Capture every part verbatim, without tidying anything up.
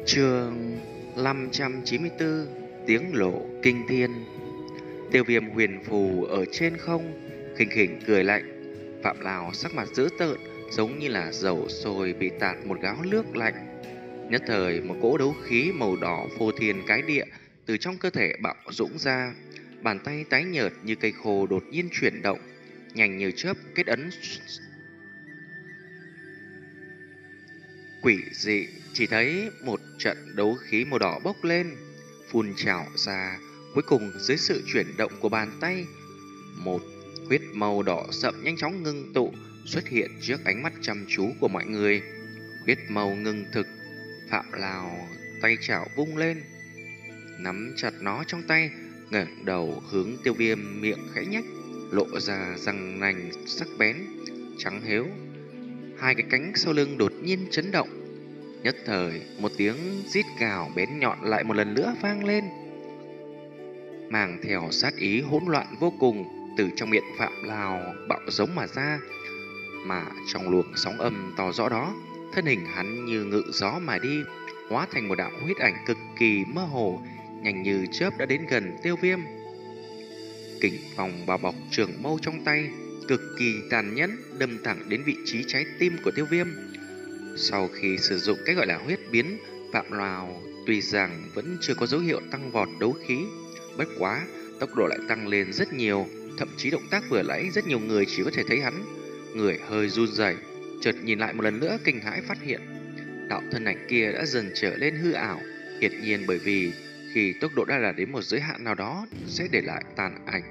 Chương năm trăm chín mươi tư. Tiếng lộ kinh thiên. Tiêu Viêm huyền phù ở trên không, khinh khỉnh cười lạnh. Phạm Lào sắc mặt dữ tợn, giống như là dầu sôi bị tạt một gáo nước lạnh. Nhất thời một cỗ đấu khí màu đỏ phô thiên cái địa từ trong cơ thể bạo dũng ra. Bàn tay tái nhợt như cây khô đột nhiên chuyển động, nhanh như chớp kết ấn quỷ dị. Chỉ thấy một trận đấu khí màu đỏ bốc lên, phun trào ra. Cuối cùng dưới sự chuyển động của bàn tay, một huyết màu đỏ sậm nhanh chóng ngưng tụ xuất hiện trước ánh mắt chăm chú của mọi người. Huyết màu ngưng thực. Phạm Lào tay chảo vung lên, nắm chặt nó trong tay, ngẩng đầu hướng Tiêu Viêm, miệng khẽ nhếch, lộ ra răng nanh sắc bén trắng hếu. Hai cái cánh sau lưng đột nhiên chấn động. Nhất thời một tiếng rít gào bén nhọn lại một lần nữa vang lên, mang theo sát ý hỗn loạn vô cùng từ trong miệng Phạm Lào bạo giống mà ra. Mà trong luồng sóng âm to rõ đó, thân hình hắn như ngự gió mà đi, hóa thành một đạo huyết ảnh cực kỳ mơ hồ, nhanh như chớp đã đến gần Tiêu Viêm. Kình phong bao bọc trường mâu trong tay, cực kỳ tàn nhẫn, đâm thẳng đến vị trí trái tim của Tiêu Viêm. Sau khi sử dụng cái gọi là huyết biến, Phạm Lào tuy rằng vẫn chưa có dấu hiệu tăng vọt đấu khí, bất quá tốc độ lại tăng lên rất nhiều. Thậm chí động tác vừa nãy rất nhiều người chỉ có thể thấy hắn người hơi run rẩy, chợt nhìn lại một lần nữa kinh hãi phát hiện đạo thân ảnh kia đã dần trở lên hư ảo. Hiển nhiên bởi vì khi tốc độ đã đạt đến một giới hạn nào đó sẽ để lại tàn ảnh.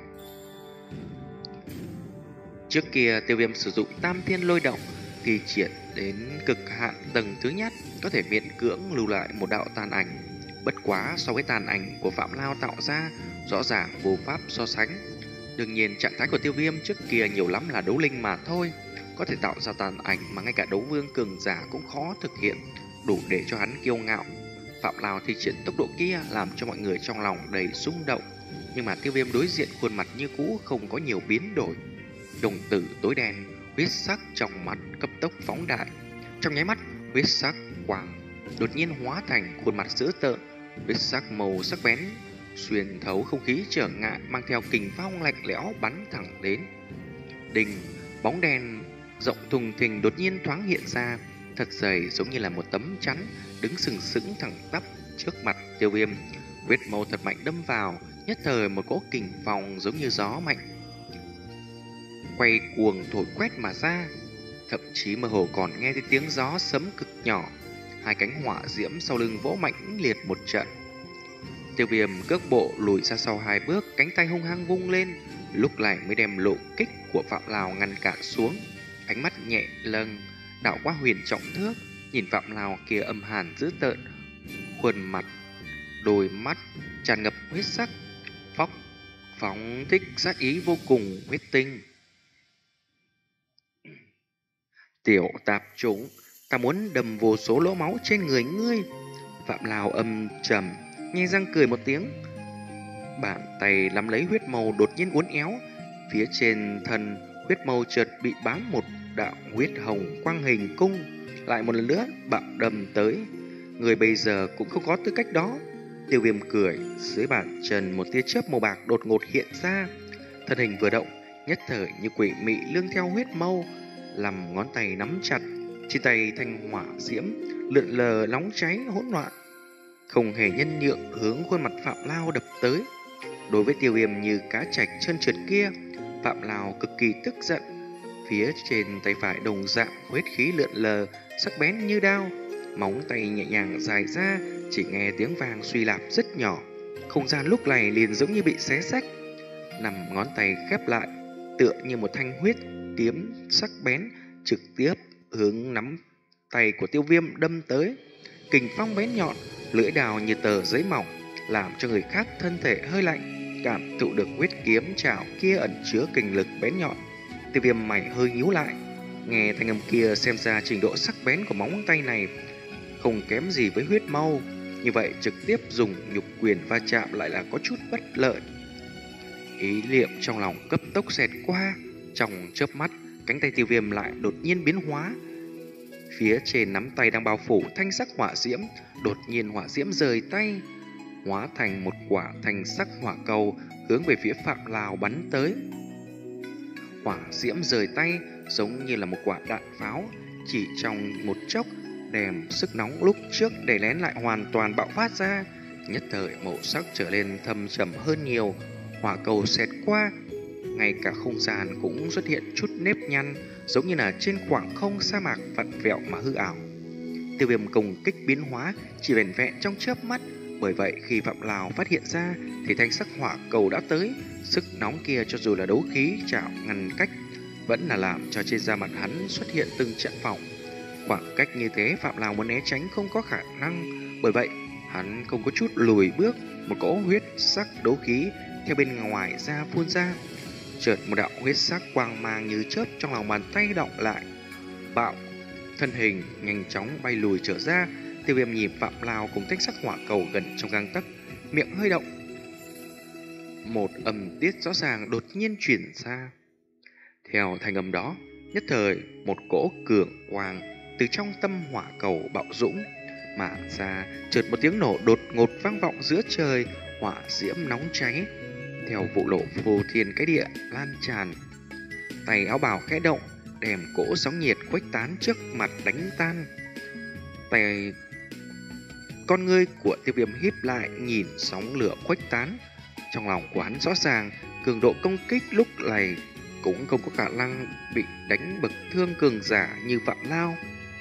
Trước kia Tiêu Viêm sử dụng Tam Thiên Lôi Động thi triển đến cực hạn tầng thứ nhất, có thể miễn cưỡng lưu lại một đạo tàn ảnh. Bất quá so với tàn ảnh của Phạm Lao tạo ra, rõ ràng vô pháp so sánh. Đương nhiên trạng thái của Tiêu Viêm trước kia nhiều lắm là đấu linh mà thôi, có thể tạo ra tàn ảnh mà ngay cả đấu vương cường giả cũng khó thực hiện, đủ để cho hắn kiêu ngạo. Phạm Lao thi triển tốc độ kia làm cho mọi người trong lòng đầy xung động, nhưng mà Tiêu Viêm đối diện khuôn mặt như cũ, không có nhiều biến đổi. Đồng tử tối đen, huyết sắc trong mặt cấp tốc phóng đại. Trong nháy mắt, huyết sắc quang đột nhiên hóa thành khuôn mặt dữ tợn, huyết sắc màu sắc bén xuyên thấu không khí trở ngại, mang theo kình phong lạnh lẽo bắn thẳng đến. Đình, bóng đen rộng thùng thình đột nhiên thoáng hiện ra, thật dày giống như là một tấm chắn, đứng sừng sững thẳng tắp trước mặt Tiêu Viêm. Huyết mâu thật mạnh đâm vào, nhất thời một cỗ kình phong giống như gió mạnh quay cuồng thổi quét mà ra, thậm chí mơ hồ còn nghe thấy tiếng gió sấm cực nhỏ. Hai cánh hỏa diễm sau lưng vỗ mạnh liệt một trận. Tiêu Viêm cước bộ lùi ra sau hai bước, cánh tay hung hăng vung lên, lúc này mới đem lộ kích của Phạm Lào ngăn cản xuống. Ánh mắt nhẹ lâng đảo qua huyền trọng thước, nhìn Phạm Lào kia âm hàn dữ tợn, khuôn mặt đôi mắt tràn ngập huyết sắc, phóc phóng thích sát ý vô cùng huyết tinh. Tiểu tạp chủng, ta muốn đâm vô số lỗ máu trên người ngươi. Phạm Lào âm trầm, nhe răng cười một tiếng. Bàn tay nắm lấy huyết mâu đột nhiên uốn éo, phía trên thân huyết mâu chợt bị bám một đạo huyết hồng quang hình cung, lại một lần nữa bạo đâm tới. Người bây giờ cũng không có tư cách đó. Tiêu Viêm cười, dưới bàn chân một tia chớp màu bạc đột ngột hiện ra, thân hình vừa động, nhất thời như quỷ mị lương theo huyết mâu, làm ngón tay nắm chặt, trên tay thanh hỏa diễm lượn lờ nóng cháy hỗn loạn, không hề nhân nhượng hướng khuôn mặt Phạm Lao đập tới. Đối với Tiêu Viêm như cá trạch trơn trượt kia, Phạm Lao cực kỳ tức giận. Phía trên tay phải đồng dạng huyết khí lượn lờ, sắc bén như đao, móng tay nhẹ nhàng dài ra, chỉ nghe tiếng vang suy lạp rất nhỏ. Không gian lúc này liền giống như bị xé rách, nằm ngón tay khép lại, tựa như một thanh huyết kiếm sắc bén trực tiếp hướng nắm tay của Tiêu Viêm đâm tới. Kình phong bén nhọn, lưỡi đào như tờ giấy mỏng, làm cho người khác thân thể hơi lạnh, cảm thụ được huyết kiếm chảo kia ẩn chứa kình lực bén nhọn. Tiêu Viêm mày hơi nhíu lại, nghe thanh âm kia xem ra trình độ sắc bén của móng tay này không kém gì với huyết mâu, như vậy trực tiếp dùng nhục quyền va chạm lại là có chút bất lợi. Ý niệm trong lòng cấp tốc xẹt qua, trong chớp mắt, cánh tay Tiêu Viêm lại đột nhiên biến hóa. Phía trên nắm tay đang bao phủ thanh sắc hỏa diễm, đột nhiên hỏa diễm rời tay, hóa thành một quả thanh sắc hỏa cầu hướng về phía Phạm Lào bắn tới. Hỏa diễm rời tay giống như là một quả đạn pháo, chỉ trong một chốc, đem sức nóng lúc trước đè nén lại hoàn toàn bạo phát ra. Nhất thời màu sắc trở lên thâm trầm hơn nhiều, hỏa cầu xẹt qua, ngay cả không gian cũng xuất hiện chút nếp nhăn, giống như là trên khoảng không sa mạc vặn vẹo mà hư ảo. Tiêu Viêm công kích biến hóa chỉ vẻn vẹn trong chớp mắt, bởi vậy khi Phạm Lào phát hiện ra thì thanh sắc hỏa cầu đã tới. Sức nóng kia cho dù là đấu khí chảo ngăn cách, vẫn là làm cho trên da mặt hắn xuất hiện từng trận phỏng. Khoảng cách như thế Phạm Lào muốn né tránh không có khả năng, bởi vậy hắn không có chút lùi bước. Một cỗ huyết sắc đấu khí theo bên ngoài ra phun ra. Chợt một đạo huyết sắc quang mang như chớp trong lòng bàn tay động lại, bạo, thân hình nhanh chóng bay lùi trở ra. Tiêu Viêm nhìn Phạm Lào cùng thanh sắc hỏa cầu gần trong gang tấc, miệng hơi động. Một âm tiết rõ ràng đột nhiên chuyển ra. Theo thanh âm đó, nhất thời một cỗ cường quang từ trong tâm hỏa cầu bạo dũng mà ra, chợt một tiếng nổ đột ngột vang vọng giữa trời, hỏa diễm nóng cháy theo vụ nổ vô thiên cái địa lan tràn. Tay áo bào khẽ động, đem cỗ sóng nhiệt khuếch tán trước mặt đánh tan. Tay con ngươi của Tiêu Viêm híp lại nhìn sóng lửa khuếch tán, trong lòng của hắn rõ ràng cường độ công kích lúc này cũng không có khả năng bị đánh bậc thương cường giả như Phạm Lao.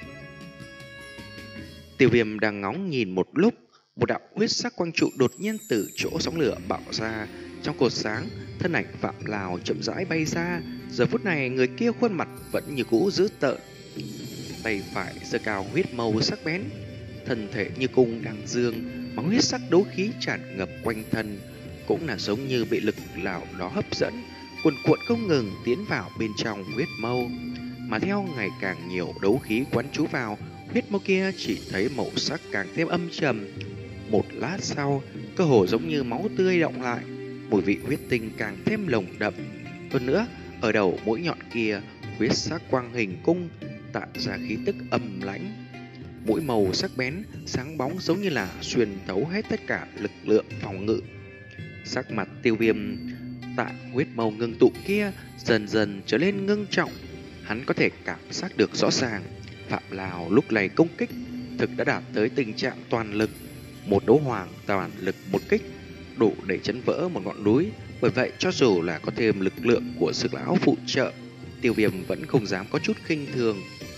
Tiêu Viêm đang ngóng nhìn một lúc, một đạo huyết sắc quang trụ đột nhiên từ chỗ sóng lửa bạo ra. Trong cột sáng, thân ảnh Phạm Lào chậm rãi bay ra. Giờ phút này người kia khuôn mặt vẫn như cũ dữ tợn, tay phải giơ cao huyết màu sắc bén, thân thể như cung đang dương, mà huyết sắc đấu khí tràn ngập quanh thân, cũng là giống như bị lực nào đó hấp dẫn, cuồn cuộn không ngừng tiến vào bên trong huyết mâu. Mà theo ngày càng nhiều đấu khí quán trú vào, huyết mâu kia chỉ thấy màu sắc càng thêm âm trầm. Một lát sau, cơ hồ giống như máu tươi động lại, mùi vị huyết tinh càng thêm nồng đậm. Hơn nữa, ở đầu mũi nhọn kia, huyết sắc quang hình cung tạo ra khí tức âm lãnh. Mũi màu sắc bén, sáng bóng giống như là xuyên thấu hết tất cả lực lượng phòng ngự. Sắc mặt Tiêu Viêm tại huyết màu ngưng tụ kia dần dần trở nên ngưng trọng. Hắn có thể cảm giác được rõ ràng, Phạm Lào lúc này công kích thực đã đạt tới tình trạng toàn lực. Một đấu hoàng toàn lực một kích đủ để chấn vỡ một ngọn núi. Bởi vậy cho dù là có thêm lực lượng của Dược lão phụ trợ, Tiêu Viêm vẫn không dám có chút khinh thường.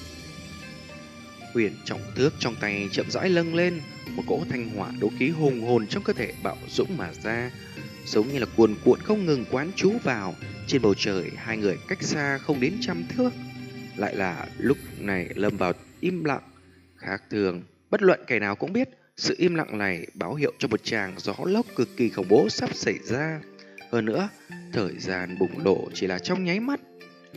Huyền trọng thước trong tay chậm rãi lâng lên, một cỗ thanh hỏa đấu khí hùng hồn trong cơ thể bạo dũng mà ra, giống như là cuồn cuộn không ngừng quán trú vào. Trên bầu trời hai người cách xa không đến trăm thước, lại là lúc này lâm vào im lặng khác thường. Bất luận kẻ nào cũng biết sự im lặng này báo hiệu cho một tràng gió lốc cực kỳ khủng bố sắp xảy ra. Hơn nữa, thời gian bùng nổ chỉ là trong nháy mắt.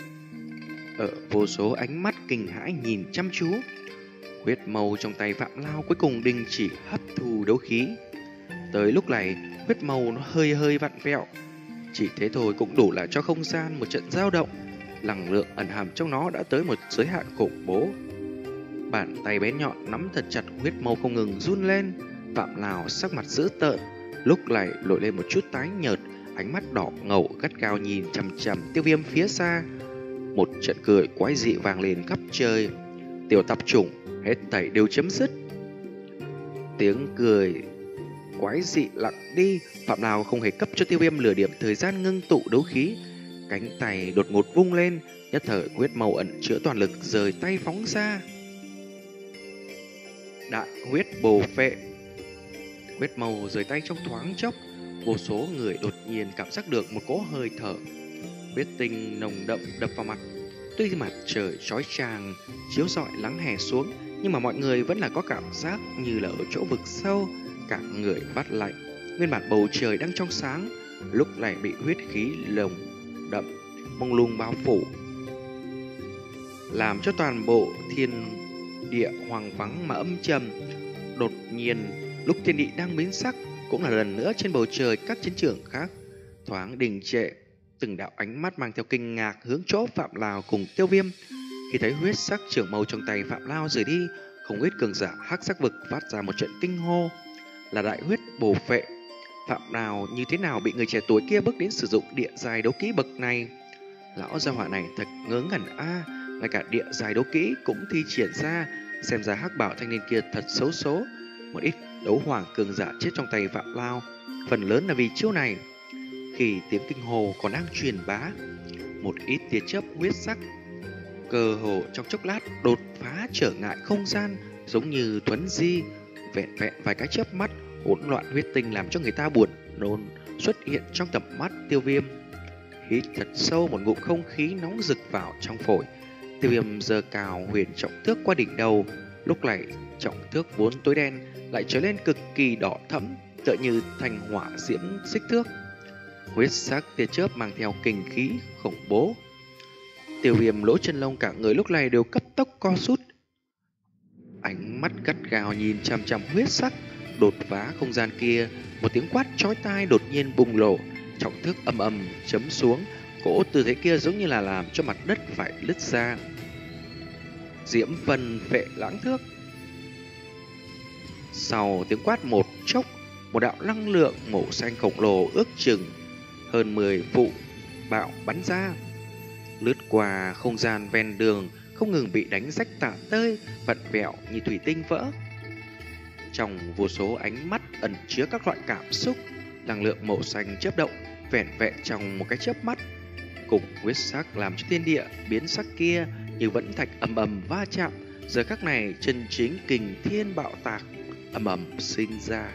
Ở vô số ánh mắt kinh hãi nhìn chăm chú, huyết mâu trong tay Phạm Lao cuối cùng đình chỉ hấp thu đấu khí. Tới lúc này, huyết mâu nó hơi hơi vặn vẹo, chỉ thế thôi cũng đủ là cho không gian một trận dao động. Năng lượng ẩn hàm trong nó đã tới một giới hạn khủng bố. Bàn tay bé nhọn nắm thật chặt huyết mâu không ngừng run lên. Phạm Lào sắc mặt dữ tợn, lúc này nổi lên một chút tái nhợt, ánh mắt đỏ ngầu gắt gao nhìn chằm chằm Tiêu Viêm phía xa. Một trận cười quái dị vang lên khắp trời. Tiểu tạp chủng, hết thảy đều chấm dứt. Tiếng cười quái dị lặng đi. Phạm Lào không hề cấp cho Tiêu Viêm lửa điểm thời gian ngưng tụ đấu khí. Cánh tay đột ngột vung lên, nhất thời huyết mâu ẩn chứa toàn lực rời tay phóng ra. Đại huyết bồ phệ. Huyết mâu rời tay trong thoáng chốc, vô số người đột nhiên cảm giác được một cỗ hơi thở huyết tinh nồng đậm đập vào mặt. Tuy mặt trời chói chang chiếu rọi nắng hè xuống, nhưng mà mọi người vẫn là có cảm giác như là ở chỗ vực sâu, cả người phát lạnh. Nguyên bản bầu trời đang trong sáng, lúc này bị huyết khí lồng đậm mông lung bao phủ, làm cho toàn bộ thiên địa hoang vắng mà âm trầm. Đột nhiên, lúc thiên địa đang biến sắc, cũng là lần nữa trên bầu trời các chiến trường khác thoáng đình trệ. Từng đạo ánh mắt mang theo kinh ngạc hướng chỗ Phạm Lào cùng Tiêu Viêm. Khi thấy huyết sắc trường mâu trong tay Phạm Lao rời đi, không ít cường giả hắc sắc vực phát ra một trận kinh hô. Là đại huyết bổ phệ. Phạm Lao như thế nào bị người trẻ tuổi kia bước đến sử dụng địa giai đấu kỹ bậc này? Lão gia hỏa này thật ngớ ngẩn a, ngay cả địa giai đấu kỹ cũng thi triển ra, xem ra hắc bảo thanh niên kia thật xấu số. Một ít đấu hoàng cường giả chết trong tay Phạm Lao, phần lớn là vì chiêu này. Khi tiếng kinh hồ còn đang truyền bá, một ít tia chớp huyết sắc cơ hồ trong chốc lát đột phá trở ngại không gian, giống như thuấn di, vẹn vẹn vài cái chớp mắt, hỗn loạn huyết tinh làm cho người ta buồn nôn xuất hiện trong tầm mắt Tiêu Viêm. Hít thật sâu một ngụm không khí nóng rực vào trong phổi, Tiêu Viêm giơ cào huyền trọng thước qua đỉnh đầu. Lúc này trọng thước vốn tối đen lại trở lên cực kỳ đỏ thẫm, tựa như thành hỏa diễm xích thước. Huyết sắc tia chớp mang theo kinh khí khủng bố. Tiêu Viêm lỗ chân lông cả người lúc này đều cấp tốc co rút, ánh mắt gắt gao nhìn chằm chằm huyết sắc đột phá không gian kia. Một tiếng quát chói tai đột nhiên bùng nổ, trọng thước ầm ầm chấm xuống, cỗ tư thế kia giống như là làm cho mặt đất phải nứt ra. Diễm vân phệ lãng thước. Sau tiếng quát một chốc, một đạo năng lượng màu xanh khổng lồ ước chừng hơn mười vụ bạo bắn ra, lướt qua không gian ven đường, không ngừng bị đánh rách tả tơi, vặn vẹo như thủy tinh vỡ. Trong vô số ánh mắt ẩn chứa các loại cảm xúc, năng lượng màu xanh chớp động, vẻn vẹn trong một cái chớp mắt, cùng huyết sắc làm cho thiên địa biến sắc kia như vẫn thạch ầm ầm va chạm. Giờ khắc này chân chính kình thiên bạo tạc ầm ầm sinh ra.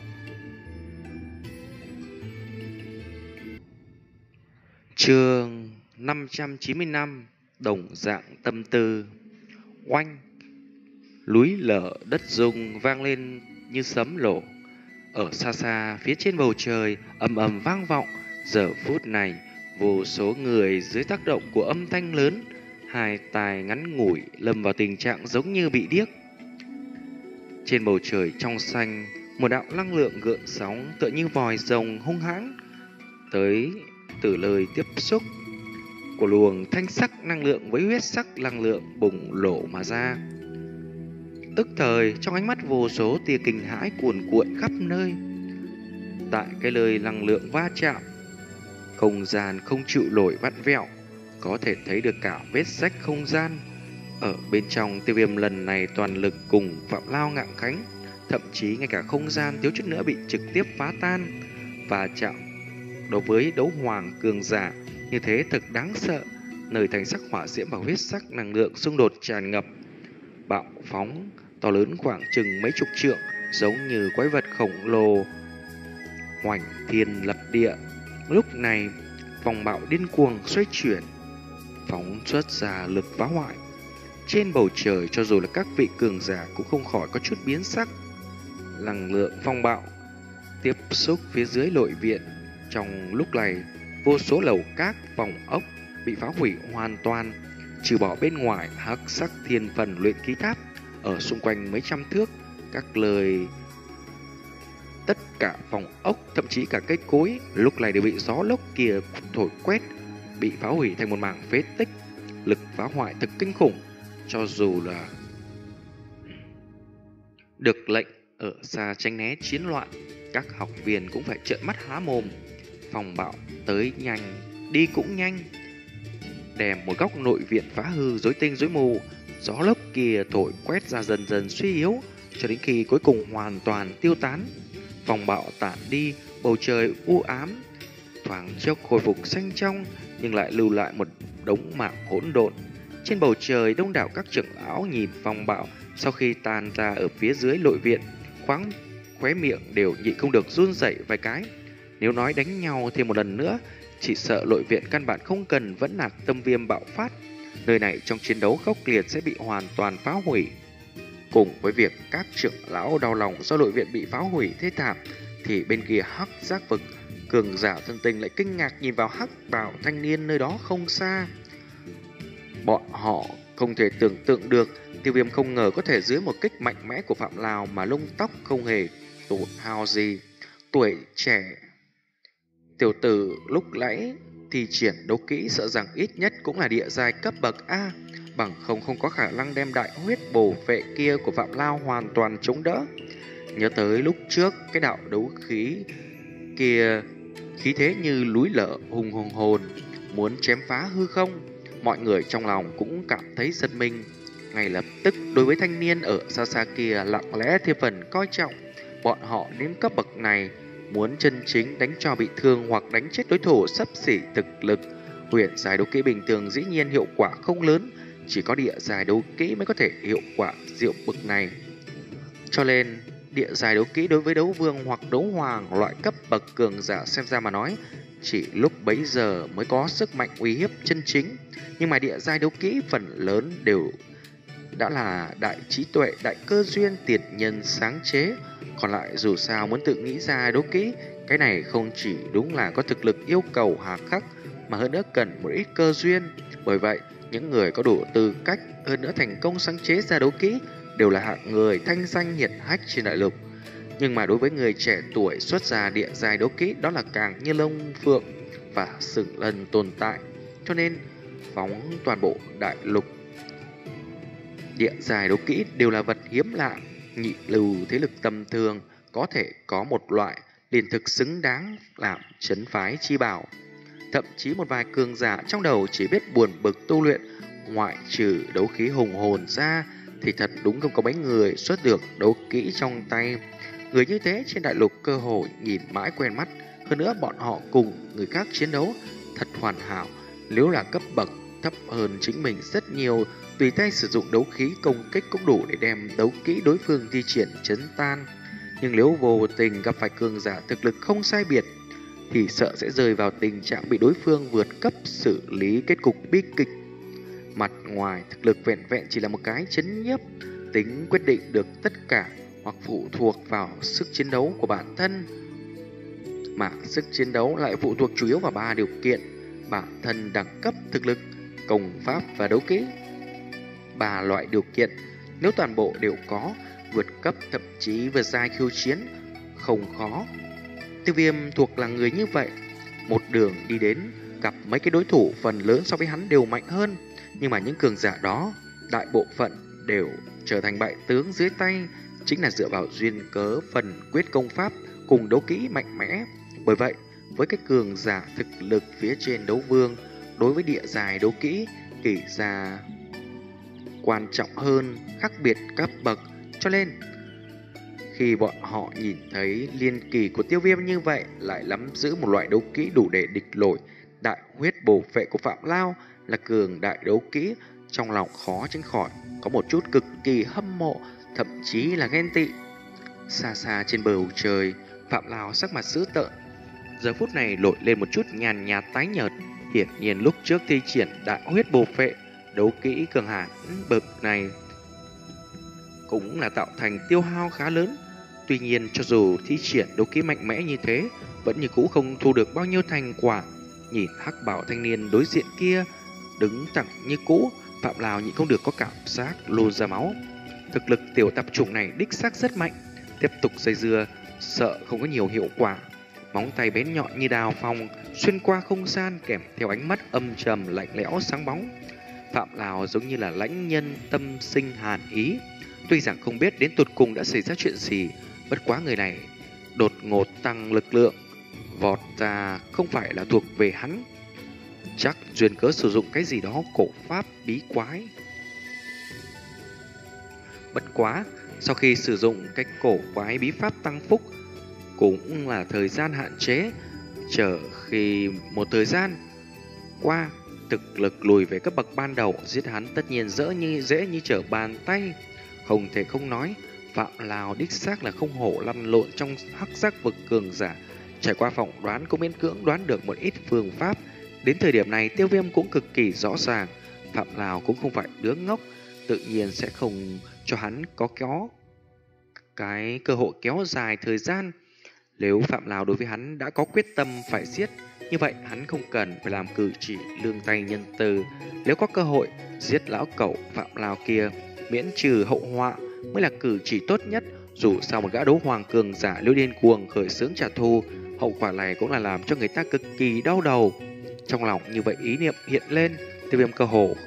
Chương năm trăm chín mươi lăm, đồng dạng tâm tư. Oanh! Núi lở đất rung vang lên như sấm nổ. Ở xa xa phía trên bầu trời ầm ầm vang vọng. Giờ phút này vô số người dưới tác động của âm thanh lớn, hai tai ngắn ngủi lâm vào tình trạng giống như bị điếc. Trên bầu trời trong xanh, một đạo năng lượng gợn sóng tựa như vòi rồng hung hãn tới từ lời tiếp xúc của luồng thanh sắc năng lượng với huyết sắc năng lượng bùng nổ mà ra. Tức thời trong ánh mắt vô số tia kinh hãi cuồn cuộn khắp nơi. Tại cái lời năng lượng va chạm, không gian không chịu nổi vặn vẹo, có thể thấy được cả vết rách không gian. Ở bên trong, Tiêu Viêm lần này toàn lực cùng Phạm Lao ngạng khánh, thậm chí ngay cả không gian thiếu chút nữa bị trực tiếp phá tan và chạm. Đối với đấu hoàng cường giả như thế thực đáng sợ, nơi thành sắc hỏa diễm và huyết sắc năng lượng xung đột tràn ngập, bạo phóng to lớn khoảng chừng mấy chục trượng, giống như quái vật khổng lồ hoành thiên lập địa. Lúc này vòng bạo điên cuồng xoay chuyển, phóng xuất ra lực phá hoại. Trên bầu trời cho dù là các vị cường giả cũng không khỏi có chút biến sắc. Năng lượng phong bạo tiếp xúc phía dưới nội viện. Trong lúc này, vô số lầu các phòng ốc bị phá hủy hoàn toàn, trừ bỏ bên ngoài hắc sắc thiên phần luyện khí tháp. Ở xung quanh mấy trăm thước, các lời tất cả phòng ốc, thậm chí cả cây cối lúc này đều bị gió lốc kia thổi quét, bị phá hủy thành một mảng phế tích. Lực phá hoại thực kinh khủng, cho dù là được lệnh ở xa tránh né chiến loạn, các học viên cũng phải trợn mắt há mồm. Phòng bạo tới nhanh, đi cũng nhanh, đem một góc nội viện phá hư rối tinh rối mù. Gió lốc kia thổi quét ra dần dần suy yếu, cho đến khi cuối cùng hoàn toàn tiêu tán. Phòng bạo tản đi, bầu trời u ám, thoáng chốc khôi phục xanh trong, nhưng lại lưu lại một đống mảng hỗn độn. Trên bầu trời đông đảo các trưởng lão nhìn phong bạo sau khi tan ra ở phía dưới nội viện, khoáng khóe miệng đều nhịn không được run rẩy vài cái. Nếu nói đánh nhau thêm một lần nữa, chỉ sợ nội viện căn bản không cần vẫn nạt tâm viêm bạo phát. Nơi này trong chiến đấu khốc liệt sẽ bị hoàn toàn phá hủy. Cùng với việc các trưởng lão đau lòng do nội viện bị phá hủy thê thảm, thì bên kia hắc giác vực, cường giả thân tình lại kinh ngạc nhìn vào hắc bào thanh niên nơi đó không xa. Bọn họ không thể tưởng tượng được Tiêu Viêm không ngờ có thể dưới một kích mạnh mẽ của Phạm Lào mà lông tóc không hề tổn hao gì. Tuổi trẻ tiểu tử lúc nãy thì triển đấu kỹ sợ rằng ít nhất cũng là địa giai cấp bậc A. bằng không không có khả năng đem đại huyết bổ vệ kia của Phạm Lao hoàn toàn chống đỡ. Nhớ tới lúc trước cái đạo đấu khí kia, khí thế như núi lở hùng hùng hồn, muốn chém phá hư không. Mọi người trong lòng cũng cảm thấy giật mình. Ngay lập tức đối với thanh niên ở xa xa kia lặng lẽ thêm phần coi trọng. Bọn họ đến cấp bậc này, muốn chân chính đánh cho bị thương hoặc đánh chết đối thủ sắp xỉ thực lực, huyền giải đấu kỹ bình thường dĩ nhiên hiệu quả không lớn, chỉ có địa giải đấu kỹ mới có thể hiệu quả diệu bậc này. Cho nên địa giải đấu kỹ đối với đấu vương hoặc đấu hoàng loại cấp bậc cường giả xem ra mà nói, chỉ lúc bấy giờ mới có sức mạnh uy hiếp chân chính. Nhưng mà địa giai đấu kỹ phần lớn đều đã là đại trí tuệ, đại cơ duyên tiền nhân sáng chế. Còn lại dù sao muốn tự nghĩ ra đấu kỹ, cái này không chỉ đúng là có thực lực yêu cầu hà khắc, mà hơn nữa cần một ít cơ duyên. Bởi vậy, những người có đủ tư cách hơn nữa thành công sáng chế ra đấu kỹ đều là hạng người thanh danh hiển hách trên đại lục. Nhưng mà đối với người trẻ tuổi xuất ra địa giai đấu kỹ, đó là càng như lông phượng và sừng lần tồn tại. Cho nên phóng toàn bộ đại lục, địa giai đấu kỹ đều là vật hiếm lạ. Nhị lưu thế lực tầm thường có thể có một loại liền thực xứng đáng làm trấn phái chi bảo. Thậm chí một vài cường giả trong đầu chỉ biết buồn bực tu luyện, ngoại trừ đấu khí hùng hồn ra thì thật đúng không có mấy người xuất được đấu kỹ trong tay. Người như thế trên đại lục cơ hội nhìn mãi quen mắt. Hơn nữa bọn họ cùng người khác chiến đấu thật hoàn hảo. Nếu là cấp bậc thấp hơn chính mình rất nhiều, tùy tay sử dụng đấu khí công kích cũng đủ để đem đấu kỹ đối phương thi triển chấn tan. Nhưng nếu vô tình gặp phải cường giả thực lực không sai biệt, thì sợ sẽ rơi vào tình trạng bị đối phương vượt cấp, xử lý kết cục bi kịch. Mặt ngoài thực lực vẹn vẹn chỉ là một cái chấn nhiếp, tính quyết định được tất cả hoặc phụ thuộc vào sức chiến đấu của bản thân. Mà sức chiến đấu lại phụ thuộc chủ yếu vào ba điều kiện: bản thân, đẳng cấp, thực lực, công pháp và đấu kỹ. Ba loại điều kiện nếu toàn bộ đều có, vượt cấp thậm chí vượt giai khiêu chiến không khó. Tiêu Viêm thuộc là người như vậy, một đường đi đến gặp mấy cái đối thủ phần lớn so với hắn đều mạnh hơn, nhưng mà những cường giả đó đại bộ phận đều trở thành bại tướng dưới tay, chính là dựa vào duyên cớ phần quyết công pháp cùng đấu kỹ mạnh mẽ. Bởi vậy, với cái cường giả thực lực phía trên đấu vương, đối với địa giai đấu kỹ kể ra quan trọng hơn, khác biệt cấp bậc. Cho nên khi bọn họ nhìn thấy liên kỳ của Tiêu Viêm như vậy, lại nắm giữ một loại đấu kỹ đủ để địch nổi đại huyết bổ vệ của Phạm Lao là cường đại đấu kỹ, trong lòng khó tránh khỏi có một chút cực kỳ hâm mộ, thậm chí là ghen tị. Xa xa trên bầu trời, Phạm Lao sắc mặt dữ tợn, giờ phút này nổi lên một chút nhàn nhạt tái nhợt. Hiển nhiên lúc trước thi triển đại huyết bổ vệ đấu kỹ cường hãn bậc này cũng là tạo thành tiêu hao khá lớn. Tuy nhiên cho dù thi triển đấu kỹ mạnh mẽ như thế, vẫn như cũ không thu được bao nhiêu thành quả. Nhìn hắc bảo thanh niên đối diện kia đứng thẳng như cũ, Phạm Lào nhịn không được có cảm giác lùn ra máu. Thực lực tiểu tạp chủng này đích xác rất mạnh, tiếp tục dây dưa sợ không có nhiều hiệu quả. Móng tay bén nhọn như đào phong xuyên qua không gian, kèm theo ánh mắt âm trầm lạnh lẽo sáng bóng. Phạm Lào giống như là lãnh nhân tâm sinh hàn ý. Tuy rằng không biết đến tột cùng đã xảy ra chuyện gì, bất quá người này đột ngột tăng lực lượng vọt ra không phải là thuộc về hắn, chắc duyên cớ sử dụng cái gì đó cổ pháp bí quái. Bất quá sau khi sử dụng cái cổ quái bí pháp tăng phúc cũng là thời gian hạn chế, chờ khi một thời gian qua thực lực lùi về cấp bậc ban đầu, giết hắn tất nhiên dễ như dễ như trở bàn tay. Không thể không nói, Phạm Lào đích xác là không hổ lăn lộn trong hắc giác vực cường giả. Trải qua phỏng đoán cũng miễn cưỡng đoán được một ít phương pháp. Đến thời điểm này Tiêu Viêm cũng cực kỳ rõ ràng, Phạm Lào cũng không phải đứa ngốc, tự nhiên sẽ không cho hắn có kéo cái cơ hội kéo dài thời gian. Nếu Phạm Lào đối với hắn đã có quyết tâm phải giết, như vậy hắn không cần phải làm cử chỉ lương tay nhân từ. Nếu có cơ hội giết lão cẩu Phạm Lào kia, miễn trừ hậu họa mới là cử chỉ tốt nhất. Dù sao một gã đấu hoàng cường giả nếu điên cuồng khởi xướng trả thù, hậu quả này cũng là làm cho người ta cực kỳ đau đầu. Trong lòng như vậy ý niệm hiện lên, Tiêu Viêm cơ hồ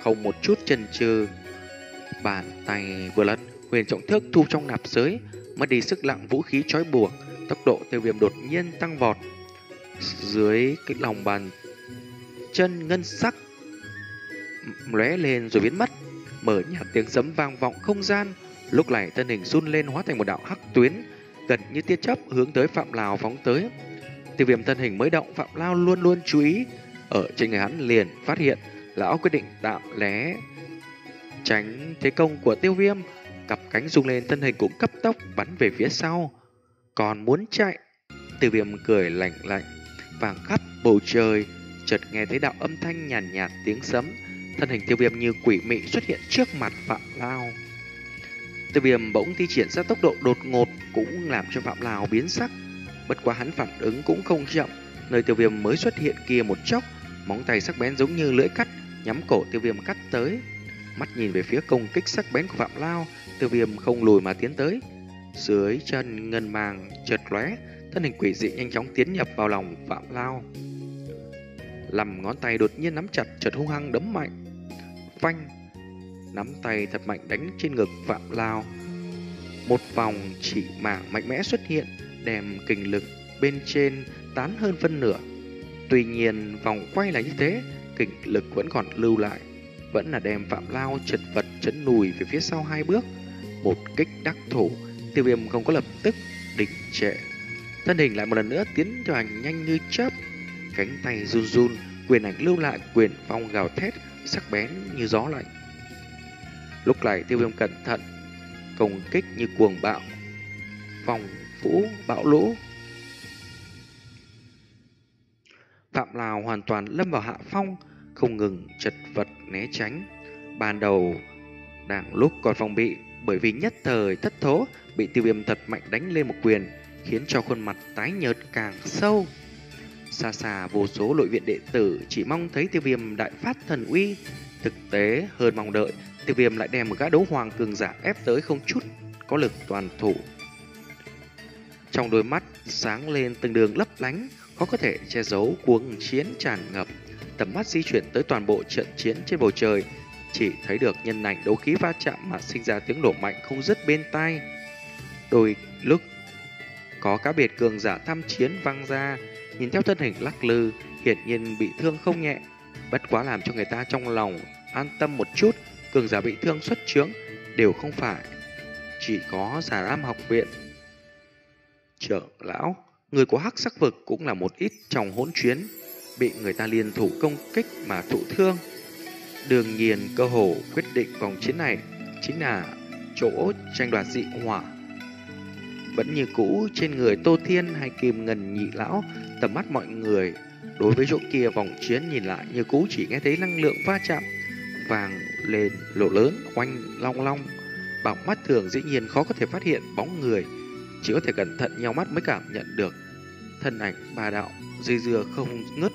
không một chút chần chừ. Bàn tay vừa lật, huyền trọng thước thu trong nạp giới, mất đi sức nặng vũ khí trói buộc, tốc độ tiêu viêm đột nhiên tăng vọt. Dưới cái lòng bàn chân ngân sắc lóe lên rồi biến mất, mở nhạt tiếng sấm vang vọng không gian. Lúc này thân hình run lên hóa thành một đạo hắc tuyến, gần như tia chớp hướng tới Phạm Lào phóng tới. Tiêu viêm thân hình mới động, Phạm Lao luôn luôn chú ý. Ở trên người hắn liền phát hiện lão quyết định tạm lé tránh thế công của tiêu viêm. Cặp cánh rung lên, thân hình cũng cấp tốc bắn về phía sau. Còn muốn chạy? Tiêu viêm cười lạnh lạnh, vàng khắp bầu trời. Chợt nghe thấy đạo âm thanh nhàn nhạt, nhạt tiếng sấm. Thân hình tiêu viêm như quỷ mị xuất hiện trước mặt Phạm Lao. Tiêu viêm bỗng thi triển ra tốc độ đột ngột, cũng làm cho Phạm Lao biến sắc. Bất quá hắn phản ứng cũng không chậm. Nơi tiêu viêm mới xuất hiện kia một chốc, móng tay sắc bén giống như lưỡi cắt nhắm cổ tiêu viêm cắt tới. Mắt nhìn về phía công kích sắc bén của Phạm Lao, tiêu viêm không lùi mà tiến tới. Dưới chân ngân màng chợt lóe, thân hình quỷ dị nhanh chóng tiến nhập vào lòng Phạm Lao. Lầm ngón tay đột nhiên nắm chặt, chợt hung hăng đấm mạnh. Phanh! Nắm tay thật mạnh đánh trên ngực Phạm Lao. Một vòng chỉ mạng mạnh mẽ xuất hiện, đem kình lực bên trên tán hơn phân nửa. Tuy nhiên vòng quay là như thế, kình lực vẫn còn lưu lại, vẫn là đem Phạm Lao chật vật chấn lùi về phía sau hai bước. Một kích đắc thủ, tiêu viêm không có lập tức đình trệ, thân hình lại một lần nữa tiến cho hành nhanh như chớp. Cánh tay run run, quyền ảnh lưu lại, quyền phong gào thét sắc bén như gió lạnh. Lúc này tiêu viêm cẩn thận, công kích như cuồng bạo, phong vũ bão lũ. Phạm Lào hoàn toàn lâm vào hạ phong, không ngừng chật vật né tránh. Ban đầu đang lúc còn phòng bị, bởi vì nhất thời thất thố, bị tiêu viêm thật mạnh đánh lên một quyền, khiến cho khuôn mặt tái nhợt càng sâu. Xa xa vô số nội viện đệ tử chỉ mong thấy tiêu viêm đại phát thần uy. Thực tế hơn mong đợi, tiêu viêm lại đem một gã đấu hoàng cường giả ép tới không chút có lực toàn thủ. Trong đôi mắt sáng lên từng đường lấp lánh, khó có thể che giấu cuồng chiến tràn ngập. Tầm mắt di chuyển tới toàn bộ trận chiến trên bầu trời, chỉ thấy được nhân ảnh đấu khí va chạm mà sinh ra tiếng nổ mạnh không dứt bên tai. Đôi lúc có cá biệt cường giả tham chiến vang ra, nhìn theo thân hình lắc lư, hiển nhiên bị thương không nhẹ. Bất quá làm cho người ta trong lòng an tâm một chút, cường giả bị thương xuất chướng đều không phải chỉ có Già Lam học viện. Trưởng lão, người của Hắc Sắc vực cũng là một ít trong hỗn chiến, bị người ta liên thủ công kích mà thụ thương. Đương nhiên cơ hồ quyết định vòng chiến này chính là chỗ tranh đoạt dị hỏa. Vẫn như cũ trên người Tô Thiên hay Kim Ngân nhị lão, tầm mắt mọi người đối với chỗ kia vòng chiến nhìn lại như cũ chỉ nghe thấy năng lượng va chạm vàng lên lộ lớn oanh long long. Bằng mắt thường dĩ nhiên khó có thể phát hiện bóng người, chỉ có thể cẩn thận nhau mắt mới cảm nhận được thân ảnh ba đạo dây dưa không ngớt.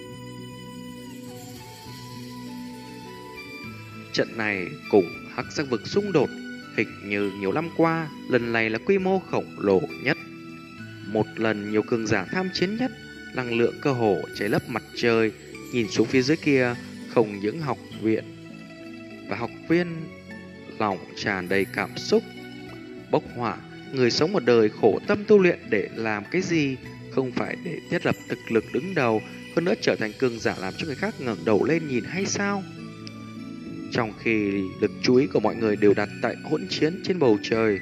Trận này cùng Hắc Sắc vực xung đột hình như nhiều năm qua, lần này là quy mô khổng lồ nhất. Một lần nhiều cường giả tham chiến nhất, năng lượng cơ hồ cháy lấp mặt trời. Nhìn xuống phía dưới kia, không những học viện và học viên lòng tràn đầy cảm xúc bốc hỏa. Người sống một đời khổ tâm tu luyện để làm cái gì? Không phải để thiết lập thực lực đứng đầu, hơn nữa trở thành cường giả làm cho người khác ngẩng đầu lên nhìn hay sao? Trong khi lực chú ý của mọi người đều đặt tại hỗn chiến trên bầu trời,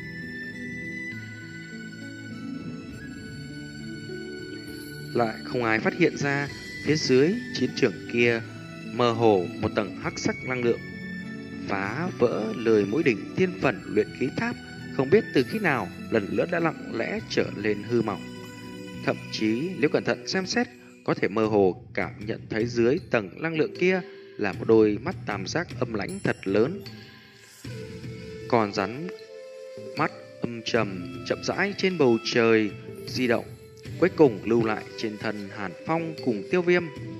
lại không ai phát hiện ra phía dưới chiến trường kia mơ hồ một tầng hắc sắc năng lượng phá vỡ lời mũi đỉnh thiên phần luyện khí tháp, không biết từ khi nào lần lượt đã lặng lẽ trở lên hư mỏng. Thậm chí nếu cẩn thận xem xét, có thể mơ hồ cảm nhận thấy dưới tầng năng lượng kia là một đôi mắt tam giác âm lãnh thật lớn. Còn rắn mắt âm trầm chậm rãi trên bầu trời di động, cuối cùng lưu lại trên thân Hàn Phong cùng Tiêu Viêm.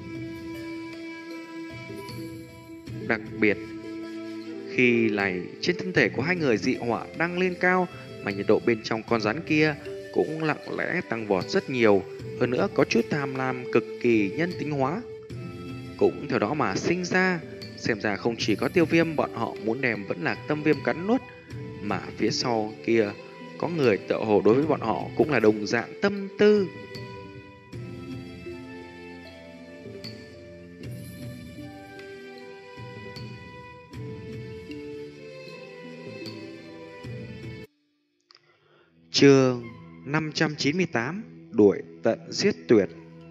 Đặc biệt khi này trên thân thể của hai người dị hỏa đang lên cao, mà nhiệt độ bên trong con rắn kia cũng lặng lẽ tăng vọt rất nhiều, hơn nữa có chút tham lam cực kỳ nhân tính hóa cũng theo đó mà sinh ra. Xem ra không chỉ có Tiêu Viêm bọn họ muốn đem Vẫn Lạc Tâm Viêm cắn nuốt, mà phía sau kia có người tựa hồ đối với bọn họ cũng là đồng dạng tâm tư. Chương năm trăm chín mươi tám: Đuổi tận giết tuyệt.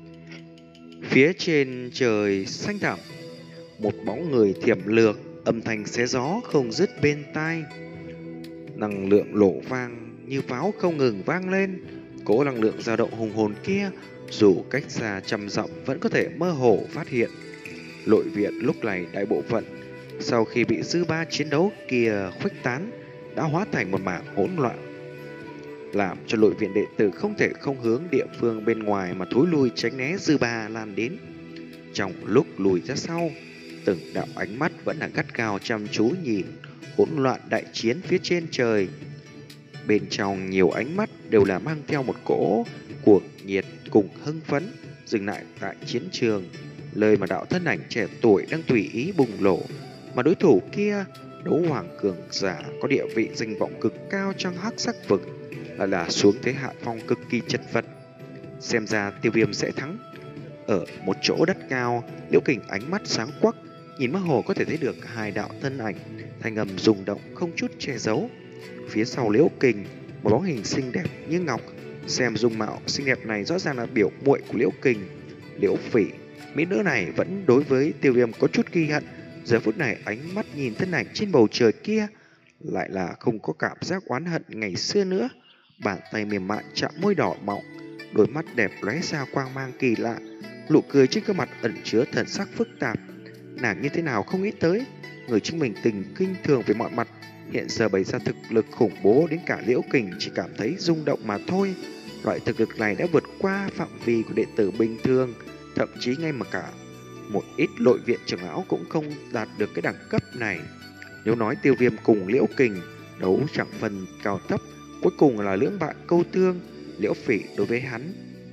Phía trên trời xanh thẳm, một bóng người thiểm lược, âm thanh xé gió không dứt bên tai. Năng lượng nổ vang như pháo không ngừng vang lên, cỗ năng lượng dao động hùng hồn kia dù cách xa trăm dặm vẫn có thể mơ hồ phát hiện. Nội viện lúc này đại bộ phận sau khi bị dư ba chiến đấu kia khuếch tán đã hóa thành một mảng hỗn loạn, làm cho nội viện đệ tử không thể không hướng địa phương bên ngoài mà thối lui tránh né dư ba lan đến. Trong lúc lùi ra sau, từng đạo ánh mắt vẫn là gắt gao chăm chú nhìn hỗn loạn đại chiến phía trên trời. Bên trong nhiều ánh mắt đều là mang theo một cỗ cuồng nhiệt cùng hưng phấn, dừng lại tại chiến trường, lời mà đạo thân ảnh trẻ tuổi đang tùy ý bùng nổ, mà đối thủ kia, đấu hoàng cường giả có địa vị danh vọng cực cao trong hắc sắc vực, lại là xuống thế hạ phong cực kỳ chật vật. Xem ra Tiêu Viêm sẽ thắng. Ở một chỗ đất cao, Liễu Kình ánh mắt sáng quắc, nhìn mơ hồ có thể thấy được hai đạo thân ảnh, thanh âm rung động không chút che giấu. Phía sau Liễu Kình, một bóng hình xinh đẹp như ngọc, xem dung mạo xinh đẹp này rõ ràng là biểu muội của Liễu Kình, Liễu Phỉ. Mỹ nữ này vẫn đối với Tiêu Viêm có chút ghi hận. Giờ phút này ánh mắt nhìn thân ảnh trên bầu trời kia, lại là không có cảm giác oán hận ngày xưa nữa. Bàn tay mềm mại chạm môi đỏ mọng, đôi mắt đẹp lóe ra quang mang kỳ lạ, nụ cười trên gương mặt ẩn chứa thần sắc phức tạp. Nàng như thế nào không nghĩ tới, người chứng mình tình kinh thường về mọi mặt, hiện giờ bày ra thực lực khủng bố đến cả Liễu Kình chỉ cảm thấy rung động mà thôi. Loại thực lực này đã vượt qua phạm vi của đệ tử bình thường, thậm chí ngay mà cả một ít nội viện trưởng lão cũng không đạt được cái đẳng cấp này. Nếu nói Tiêu Viêm cùng Liễu Kình đấu chẳng phần cao thấp, cuối cùng là lưỡng bạn câu tương, Liễu Phỉ đối với hắn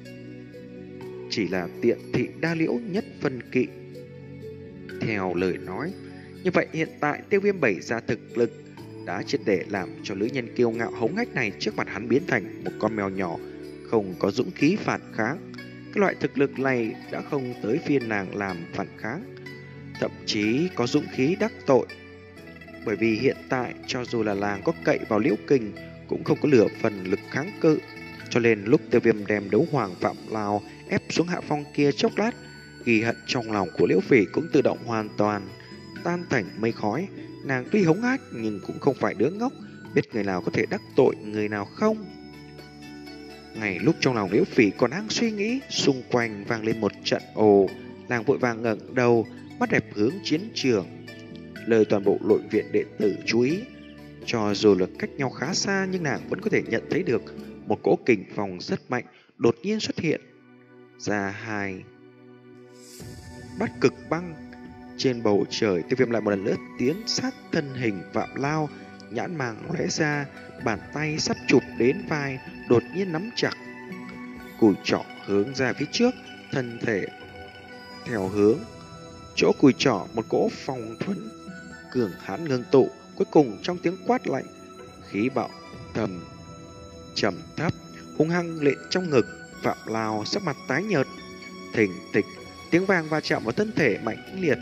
chỉ là tiện thị đa liễu nhất phân kỵ. Theo lời nói như vậy, hiện tại Tiêu Viêm bày ra thực lực đã triệt để làm cho nữ nhân kiêu ngạo hống hách này trước mặt hắn biến thành một con mèo nhỏ, không có dũng khí phản kháng. Cái loại thực lực này đã không tới phiên nàng làm phản kháng, thậm chí có dũng khí đắc tội. Bởi vì hiện tại cho dù là làng có cậy vào Liễu Kình cũng không có lửa phần lực kháng cự, cho nên lúc Tiêu Viêm đem đấu hoàng Phạm Lao ép xuống hạ phong kia chốc lát, ghi hận trong lòng của Liễu Phỉ cũng tự động hoàn toàn tan thành mây khói. Nàng tuy hống hách nhưng cũng không phải đứa ngốc, biết người nào có thể đắc tội người nào không. Ngay lúc trong lòng Liễu Phỉ còn đang suy nghĩ, xung quanh vang lên một trận ồ, nàng vội vàng ngẩng đầu, mắt đẹp hướng chiến trường, lời toàn bộ nội viện đệ tử chú ý. Cho dù là cách nhau khá xa nhưng nàng vẫn có thể nhận thấy được một cỗ kình phong rất mạnh đột nhiên xuất hiện ra. Hai bát cực băng trên bầu trời, Tiêu Viêm lại một lần nữa tiến sát thân hình Phạm Lao, nhãn màng lóe ra, bàn tay sắp chụp đến vai đột nhiên nắm chặt cùi trỏ hướng ra phía trước, thân thể theo hướng chỗ cùi trỏ, một cỗ phong thuẫn cường hãn ngưng tụ. Cuối cùng trong tiếng quát lạnh, khí bạo thầm trầm thấp hung hăng lệ trong ngực Phạm Lao, sắc mặt tái nhợt. Thình thịch tiếng vang va chạm vào thân thể mạnh liệt.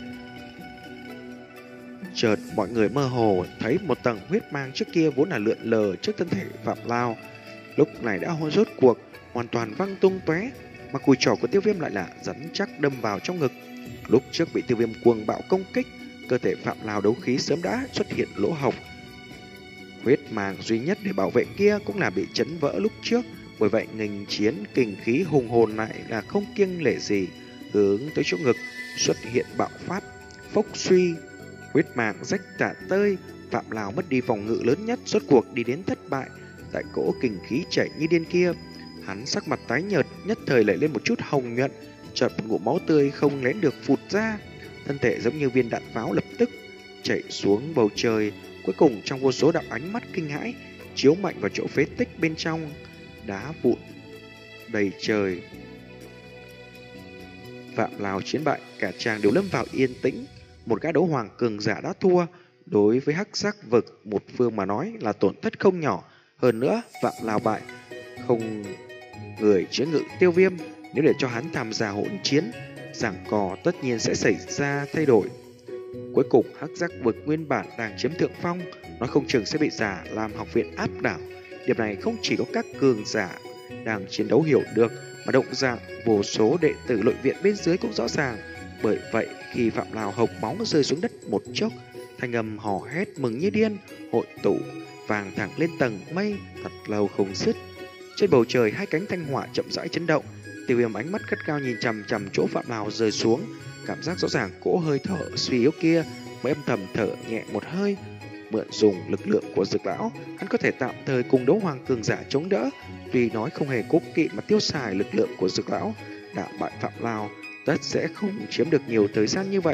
Chợt mọi người mơ hồ thấy một tầng huyết mang trước kia vốn là lượn lờ trước thân thể Phạm Lao, lúc này đã hôn rốt cuộc hoàn toàn văng tung tóe, mà cùi trỏ của Tiêu Viêm lại là rắn chắc đâm vào trong ngực. Lúc trước bị Tiêu Viêm cuồng bạo công kích, cơ thể Phạm Lao đấu khí sớm đã xuất hiện lỗ hổng. Huyết màng duy nhất để bảo vệ kia cũng là bị chấn vỡ lúc trước, bởi vậy nghênh chiến kình khí hùng hồn lại là không kiêng lệ gì hướng tới chỗ ngực xuất hiện bạo phát. Phốc suy, huyết màng rách tả tơi, Phạm Lao mất đi phòng ngự lớn nhất, rốt cuộc đi đến thất bại. Tại cỗ kình khí chảy như điên kia, hắn sắc mặt tái nhợt, nhất thời lại lên một chút hồng nhuận, chợt một ngụm máu tươi không nén được phụt ra, thân thể giống như viên đạn pháo lập tức chạy xuống bầu trời. Cuối cùng trong vô số đạo ánh mắt kinh hãi chiếu mạnh vào chỗ phế tích bên trong, đá vụn đầy trời. Phạm Lao chiến bại, cả chàng đều lâm vào yên tĩnh. Một gã đấu hoàng cường giả đã thua. Đối với hắc sắc vực một phương mà nói là tổn thất không nhỏ. Hơn nữa, Phạm Lao bại không người chế ngự Tiêu Viêm. Nếu để cho hắn tham gia hỗn chiến, giằng co tất nhiên sẽ xảy ra thay đổi. Cuối cùng hắc giác vực nguyên bản đang chiếm thượng phong, nó không chừng sẽ bị giả làm học viện áp đảo. Điểm này không chỉ có các cường giả đang chiến đấu hiểu được, mà động dạng vô số đệ tử nội viện bên dưới cũng rõ ràng. Bởi vậy khi Phạm Lào hộc máu rơi xuống đất một chốc, thanh âm hò hét mừng như điên hội tụ vàng thẳng lên tầng mây thật lâu không dứt. Trên bầu trời hai cánh thanh hỏa chậm rãi chấn động. Tiêu Viêm ánh mắt gắt cao nhìn chằm chằm chỗ Phạm Lào rơi xuống, cảm giác rõ ràng cỗ hơi thở suy yếu kia mới âm thầm thở nhẹ một hơi. Mượn dùng lực lượng của Dược lão, hắn có thể tạm thời cùng đấu hoàng cường giả chống đỡ. Tuy nói không hề cố kỵ mà tiêu xài lực lượng của Dược lão, đả bại Phạm Lào tất sẽ không chiếm được nhiều thời gian như vậy.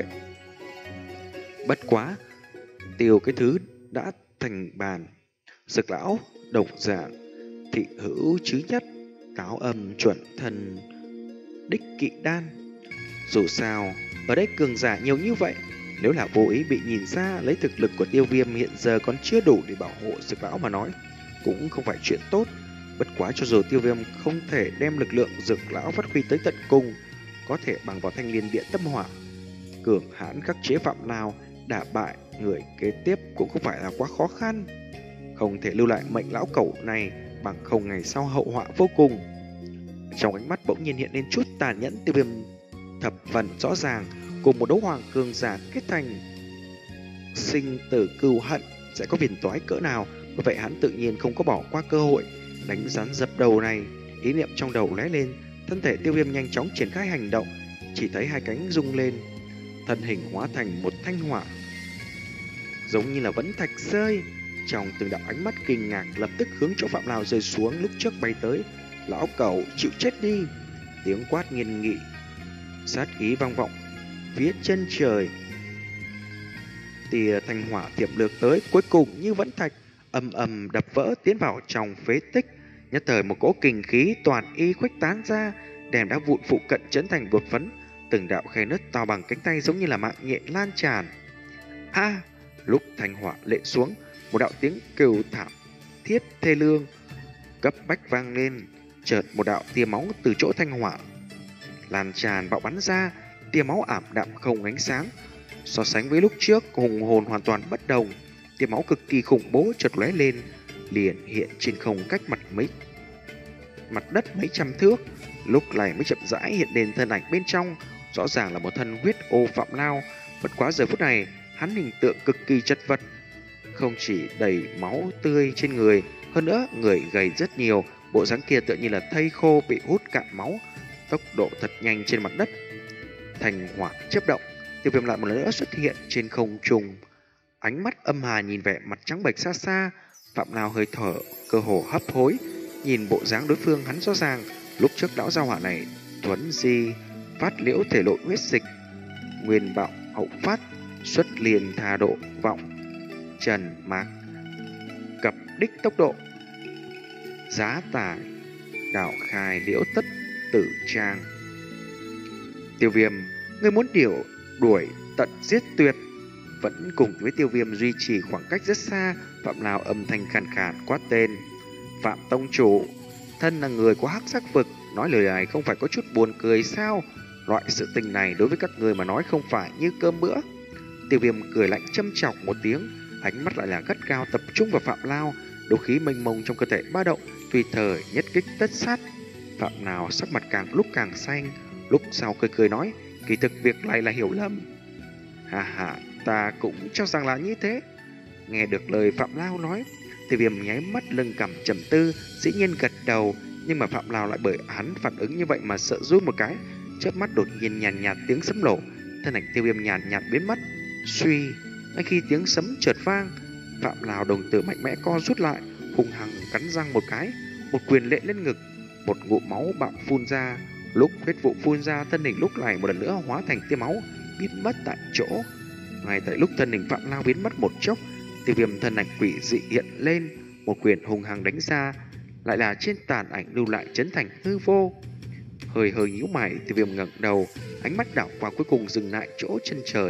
Bất quá, tiêu cái thứ đã thành bàn. Dược lão độc dạng thị hữu chứ nhất, cáo âm chuẩn thần đích kỵ đan. Dù sao, ở đây cường giả nhiều như vậy, nếu là vô ý bị nhìn ra, lấy thực lực của Tiêu Viêm hiện giờ còn chưa đủ để bảo hộ Dược lão mà nói, cũng không phải chuyện tốt. Bất quá cho dù Tiêu Viêm không thể đem lực lượng Dược lão phát huy tới tận cùng, có thể bằng vào thanh liên điện tâm hỏa cường hãn khắc chế Phạm Lào, đả bại người kế tiếp cũng không phải là quá khó khăn. Không thể lưu lại mệnh lão cẩu này, bằng không ngày sau hậu họa vô cùng. Trong ánh mắt bỗng nhiên hiện lên chút tàn nhẫn. Tiêu Viêm thập phần rõ ràng, cùng một đấu hoàng cường giả kết thành sinh tử cừu hận sẽ có phiền toái cỡ nào. Bởi vậy hắn tự nhiên không có bỏ qua cơ hội đánh rắn dập đầu này. Ý niệm trong đầu lóe lên, thân thể Tiêu Viêm nhanh chóng triển khai hành động. Chỉ thấy hai cánh rung lên, thân hình hóa thành một thanh hỏa, giống như là vẫn thạch rơi. Trong từng đạo ánh mắt kinh ngạc lập tức hướng chỗ Phạm Lào rơi xuống lúc trước bay tới. Lão cẩu chịu chết đi! Tiếng quát nghiêm nghị, sát ý vang vọng phía chân trời. Tia thanh hỏa thiểm lược tới, cuối cùng như vẫn thạch ầm ầm đập vỡ tiến vào trong phế tích. Nhất thời một cỗ kinh khí toàn y khuếch tán ra, đem đá vụn phụ cận chấn thành bột phấn. Từng đạo khe nứt to bằng cánh tay giống như là mạng nhện lan tràn. A! Lúc thanh hỏa lệ xuống, một đạo tiếng kêu thảm thiết thê lương cấp bách vang lên. Chợt một đạo tia máu từ chỗ thanh hỏa lan tràn bạo bắn ra, tia máu ảm đạm không ánh sáng. So sánh với lúc trước, hùng hồn hoàn toàn bất đồng. Tia máu cực kỳ khủng bố chợt lóe lên, liền hiện trên không cách mặt mấy mặt đất mấy trăm thước. Lúc này mới chậm rãi hiện lên thân ảnh bên trong, rõ ràng là một thân huyết ô Phạm Lao. Bất quá giờ phút này, hắn hình tượng cực kỳ chật vật, không chỉ đầy máu tươi trên người, hơn nữa người gầy rất nhiều, bộ dáng kia tựa như là thây khô bị hút cạn máu, tốc độ thật nhanh trên mặt đất. Thành hỏa chớp động, Tiêu Viêm lại một lần nữa xuất hiện trên không trung, ánh mắt âm hà nhìn vẻ mặt trắng bệch xa xa. Phạm Lao hơi thở cơ hồ hấp hối, nhìn bộ dáng đối phương hắn rõ ràng lúc trước lão giao hỏa này thuấn di phát liễu thể lộ huyết dịch, nguyên bạo hậu phát, xuất liền tha độ vọng trần mạc cập đích tốc độ, giá tải đảo khai liễu tất tử trang. Tiêu Viêm, ngươi muốn điều đuổi tận giết tuyệt? Vẫn cùng với Tiêu Viêm duy trì khoảng cách rất xa, Phạm Lao âm thanh khàn khàn quát tên. Phạm tông chủ, thân là người của hắc sắc vực, nói lời này không phải có chút buồn cười sao? Loại sự tình này đối với các người mà nói không phải như cơm bữa. Tiêu Viêm cười lạnh châm chọc một tiếng, ánh mắt lại là gắt gao tập trung vào Phạm Lao, đấu khí mênh mông trong cơ thể ba động, tùy thời nhất kích tất sát. Phạm Lao sắc mặt càng lúc càng xanh, lúc sau cười cười nói, kỳ thực việc này là hiểu lầm. Hà hà, ta cũng cho rằng là như thế. Nghe được lời Phạm Lao nói, Tiêu Viêm nháy mắt lưng cằm trầm tư, dĩ nhiên gật đầu, nhưng mà Phạm Lao lại bởi hắn phản ứng như vậy mà sợ run một cái, chớp mắt đột nhiên nhàn nhạt, nhạt tiếng sấm nổ, thân ảnh Tiêu Viêm nhàn nhạt, nhạt biến mất. Suy, ngay khi tiếng sấm chợt vang, Phạm Lao đồng tử mạnh mẽ co rút lại, hung hăng cắn răng một cái, một quyền lệ lên ngực, một ngụm máu bạo phun ra. Lúc huyết vụ phun ra, thân hình lúc này một lần nữa hóa thành tia máu, biến mất tại chỗ. Ngay tại lúc thân hình Phạm Lao biến mất một chốc, Tiêu Viêm thân ảnh quỷ dị hiện lên, một quyền hung hăng đánh ra, lại là trên tàn ảnh lưu lại chấn thành hư vô. Hơi hơi nhíu mày, Tiêu Viêm ngẩng đầu, ánh mắt đảo qua cuối cùng dừng lại chỗ chân trời,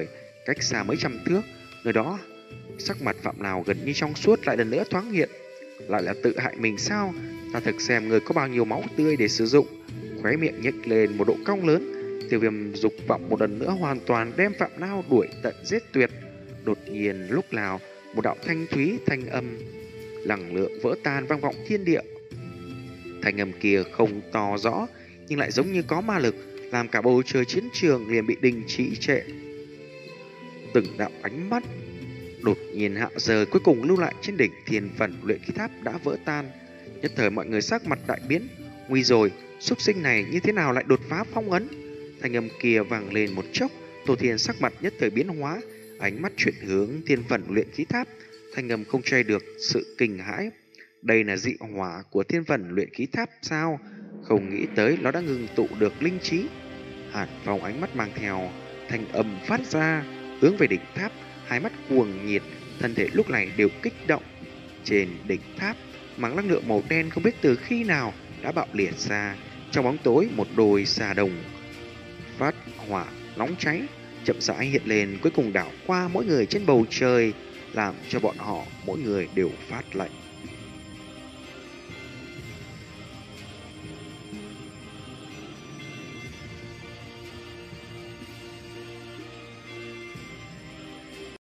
cách xa mấy trăm thước, nơi đó sắc mặt Phạm Lào gần như trong suốt lại lần nữa thoáng hiện. Lại là tự hại mình sao? Ta thực xem người có bao nhiêu máu tươi để sử dụng. Khóe miệng nhếch lên một độ cong lớn. Tiêu Viêm dục vọng một lần nữa hoàn toàn đem Phạm Lao đuổi tận giết tuyệt. Đột nhiên lúc nào một đạo thanh thúy thanh âm lẳng lượng vỡ tan vang vọng thiên địa. Thanh âm kia không to rõ nhưng lại giống như có ma lực, làm cả bầu trời chiến trường liền bị đình trì trệ. Từng đạo ánh mắt đột nhiên hạ rơi cuối cùng lưu lại trên đỉnh thiên phần luyện khí tháp đã vỡ tan. Nhất thời mọi người sắc mặt đại biến. Nguy rồi, súc sinh này như thế nào lại đột phá phong ấn? Thanh âm kia vang lên một chốc, Tô Thiên sắc mặt nhất thời biến hóa, ánh mắt chuyển hướng thiên phần luyện khí tháp. Thanh âm không che được sự kinh hãi. Đây là dị hỏa của thiên phần luyện khí tháp sao? Không nghĩ tới nó đã ngừng tụ được linh trí. Hàn Phong ánh mắt mang theo thanh âm phát ra, hướng về đỉnh tháp, hai mắt cuồng nhiệt, thân thể lúc này đều kích động. Trên đỉnh tháp, mảng năng lượng màu đen không biết từ khi nào đã bạo liệt ra. Trong bóng tối, một đôi xà đồng phát hỏa nóng cháy chậm rãi hiện lên, cuối cùng đảo qua mỗi người trên bầu trời, làm cho bọn họ mỗi người đều phát lạnh.